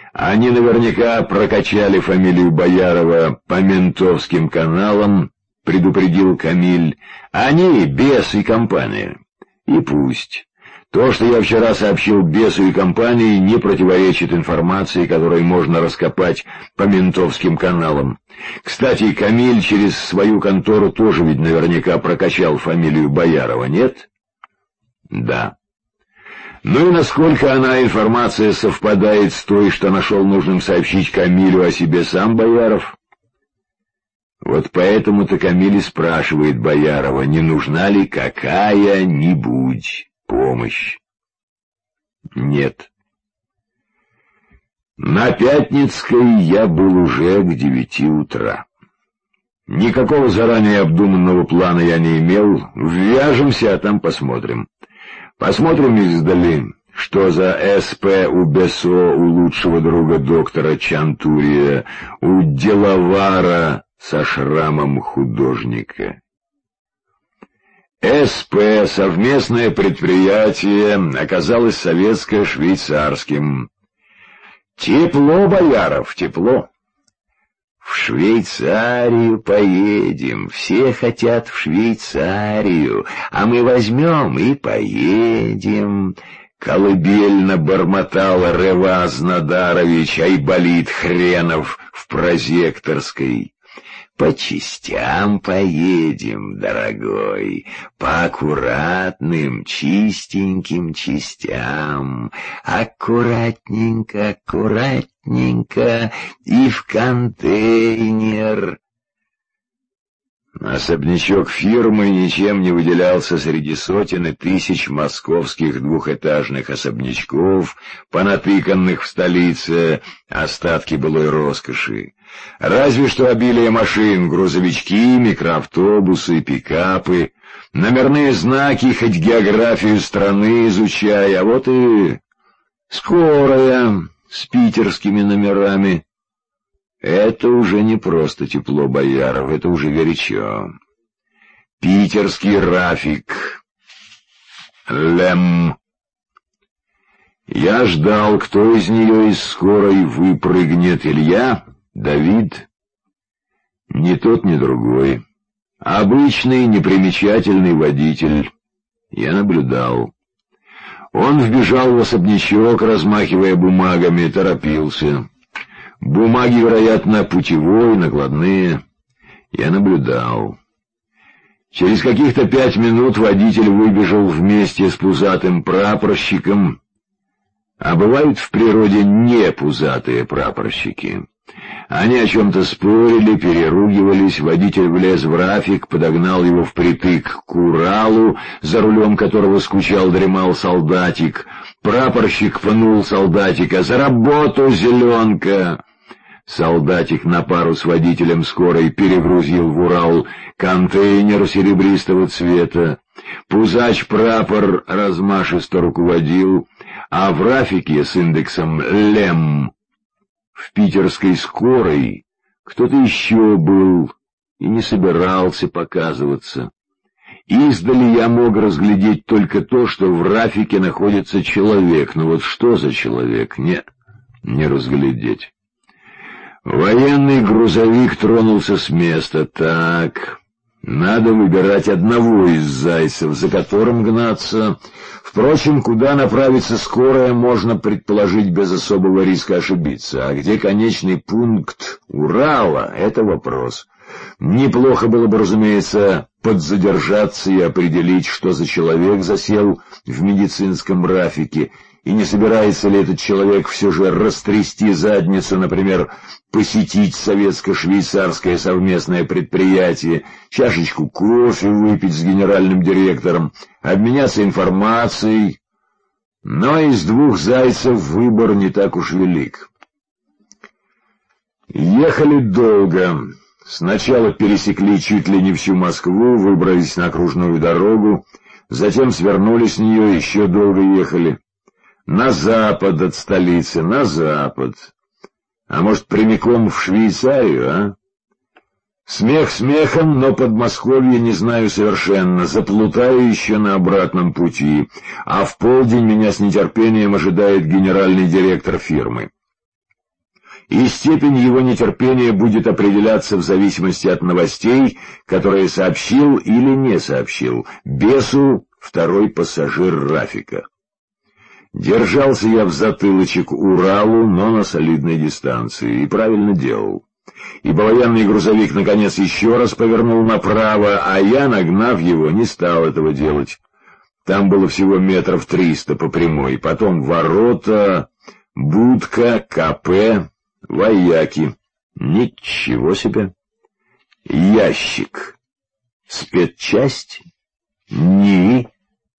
Они наверняка прокачали фамилию Боярова по ментовским каналам, предупредил Камиль. Они, Бес и компания. И пусть. То, что я вчера сообщил Бесу и компании, не противоречит информации, которой можно раскопать по ментовским каналам. Кстати, Камиль через свою контору тоже ведь наверняка прокачал фамилию Боярова, нет? Да. Ну и насколько она, информация, совпадает с той, что нашел нужным сообщить Камилю о себе сам Бояров? Вот поэтому-то Камиль и спрашивает Боярова, не нужна ли какая-нибудь помощь. Нет. На Пятницкой я был уже к 9 утра. Никакого заранее обдуманного плана я не имел. Ввяжемся, а там посмотрим. Посмотрим издали, что за СП у Бесо, у лучшего друга доктора Чантурия, у деловара со шрамом художника. СП, совместное предприятие, оказалось советско-швейцарским. Тепло, Бояров, тепло. В Швейцарию поедем, все хотят в Швейцарию, а мы возьмем и поедем. Колыбельно бормотал Реваз Надарович Айболит Хренов в Прозекторской. По частям поедем, дорогой, по аккуратным, чистеньким частям, аккуратненько, аккуратненько и в контейнер. Особнячок фирмы ничем не выделялся среди сотен и тысяч московских двухэтажных особнячков, понатыканных в столице, остатки былой роскоши. Разве что обилие машин, грузовички, микроавтобусы, пикапы, номерные знаки, хоть географию страны изучай, а вот и скорая с питерскими номерами. Это уже не просто тепло, Бояров, это уже горячо. Питерский Рафик. Лем. Я ждал, кто из нее из скорой выпрыгнет, Илья, Давид. Ни тот, ни другой. Обычный, непримечательный водитель. Я наблюдал. Он вбежал в особнячок, размахивая бумагами, торопился. Бумаги, вероятно, путевой, накладные. Я наблюдал. Через каких-то 5 минут водитель выбежал вместе с пузатым прапорщиком. А бывают в природе не пузатые прапорщики. Они о чем-то спорили, переругивались, водитель влез в Рафик, подогнал его впритык к Уралу, за рулем которого скучал, дремал солдатик. Прапорщик пнул солдатика: «За работу, зеленка!» Солдатик на пару с водителем скорой перегрузил в Урал контейнер серебристого цвета. Пузач-прапор размашисто руководил, а в Рафике с индексом «Лем» в питерской скорой кто-то еще был и не собирался показываться. Издали я мог разглядеть только то, что в Рафике находится человек, но вот что за человек, не разглядеть. Военный грузовик тронулся с места. Так, надо выбирать одного из зайцев, за которым гнаться. Впрочем, куда направится скорая, можно предположить без особого риска ошибиться. А где конечный пункт Урала — это вопрос. Неплохо было бы, разумеется, подзадержаться и определить, что за человек засел в медицинском Рафике, и не собирается ли этот человек все же растрясти задницу, например, посетить советско-швейцарское совместное предприятие, чашечку кофе выпить с генеральным директором, обменяться информацией. Но из 2 зайцев выбор не так уж велик. Ехали долго. Сначала пересекли чуть ли не всю Москву, выбрались на окружную дорогу, затем свернули с нее, еще долго ехали. На запад от столицы, на запад. А может, прямиком в Швейцарию, а? Смех смехом, но Подмосковье не знаю совершенно, заплутаю еще на обратном пути, а в полдень меня с нетерпением ожидает генеральный директор фирмы. и степень его нетерпения будет определяться в зависимости от новостей, которые сообщил или не сообщил бесу второй пассажир Рафика. Держался я в затылочек Уралу, но на солидной дистанции, и правильно делал. Ибо военный грузовик наконец еще раз повернул направо, а я, нагнав его, не стал этого делать. Там было всего 300 метров по прямой, потом ворота, будка, КП, вояки. Ничего себе! Ящик. Спецчасть? НИИ?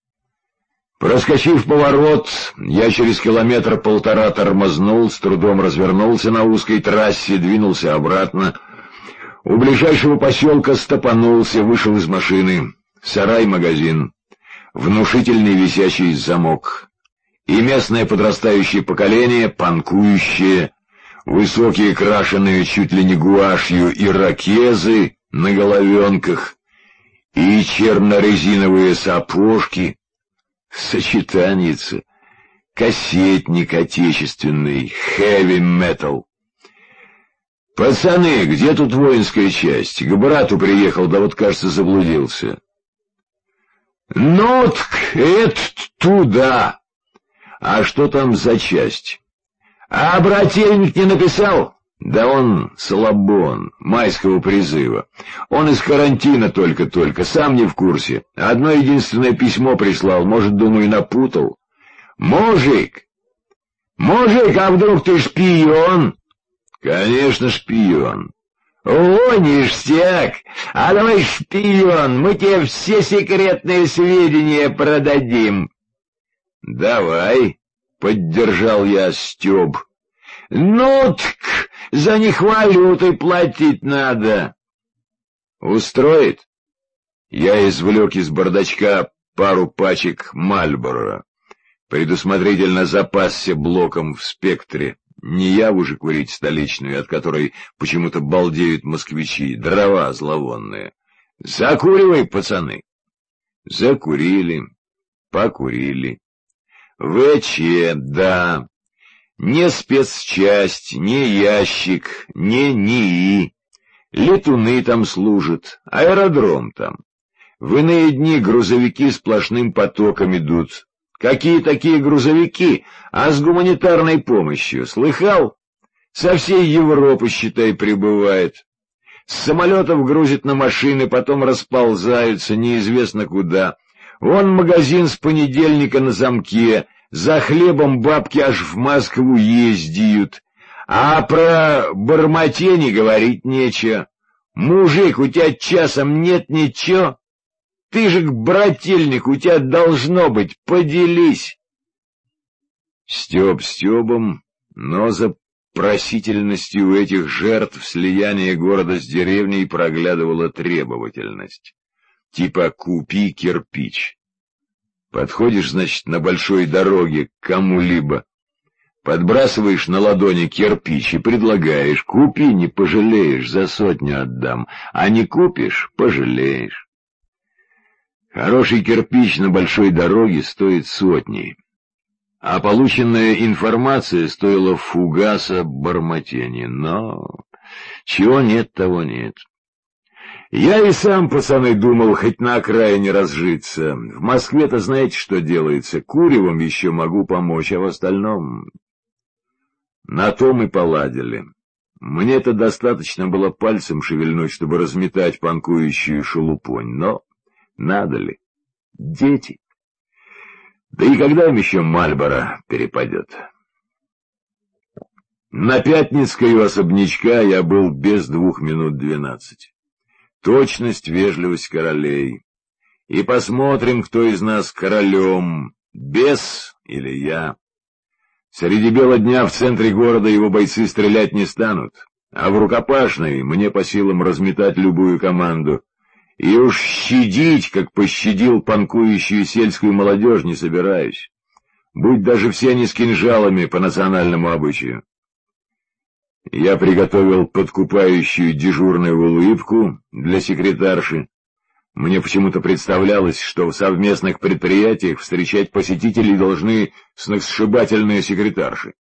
Проскочив поворот, я через 1,5 километра тормознул, с трудом развернулся на узкой трассе, двинулся обратно. У ближайшего поселка стопанулся, вышел из машины. Сарай-магазин. Внушительный висячий замок. И местное подрастающее поколение, панкующее, высокие крашеные чуть ли не гуашью ирокезы на головенках и черно-резиновые сапожки. Сочетаница. Кассетник отечественный, хэви-метал. «Пацаны, где тут воинская часть? К брату приехал, да вот, кажется, заблудился». «Ну, так это туда. А что там за часть? А брательник не написал?» «Да он слабон, майского призыва. Он из карантина только-только, сам не в курсе. Одно единственное письмо прислал, может, думаю, напутал». «Мужик! Мужик, а вдруг ты шпион?» «Конечно, шпион». «О, ништяк! А давай, шпион, мы тебе все секретные сведения продадим». «Давай», — поддержал я Стёб. «Ну, так за них валютой платить надо». «Устроит?» Я извлек из бардачка пару пачек Мальборо. Предусмотрительно запасся блоком в «Спектре». Не яву же курить столичную, от которой почему-то балдеют москвичи, дрова зловонные. «Закуривай, пацаны». Закурили, покурили. ВЧ, да. Не спецчасть, не ящик, не НИИ. Летуны там служат, аэродром там. В иные дни грузовики сплошным потоком идут. Какие такие грузовики? А с гуманитарной помощью, слыхал? Со всей Европы, считай, прибывает. С самолетов грузят на машины, потом расползаются неизвестно куда. Вон магазин с понедельника на замке, за хлебом бабки аж в Москву ездят. А про Барматени говорить нечего. Мужик, у тебя часом нет ничего? Ты же брательник, у тебя должно быть, поделись. Стёб стёбом, но за просительностью этих жертв слияния города с деревней проглядывала требовательность. Типа «купи кирпич». Подходишь, значит, на большой дороге к кому-либо, подбрасываешь на ладони кирпич и предлагаешь: «Купи, не пожалеешь, за 100 отдам, а не купишь — пожалеешь». Хороший кирпич на большой дороге стоит 100, а полученная информация стоила фугаса Барматени, но чего нет, того нет. Я и сам, пацаны, думал хоть на окраине разжиться. В Москве-то знаете, что делается, куревом еще могу помочь, а в остальном... На том и поладили. Мне-то достаточно было пальцем шевельнуть, чтобы разметать панкующую шелупонь, но... Надо ли? Дети. Да и когда им еще Мальборо перепадет? На Пятницкой у особнячка я был без 2 минут 12. Точность, вежливость королей. И посмотрим, кто из нас королем, бес или я. Среди бела дня в центре города его бойцы стрелять не станут, а в рукопашной мне по силам разметать любую команду. И уж щадить, как пощадил панкующую сельскую молодежь, не собираюсь. Будь даже все они с кинжалами по национальному обычаю. Я приготовил подкупающую дежурную улыбку для секретарши. Мне почему-то представлялось, что в совместных предприятиях встречать посетителей должны сногсшибательные секретарши.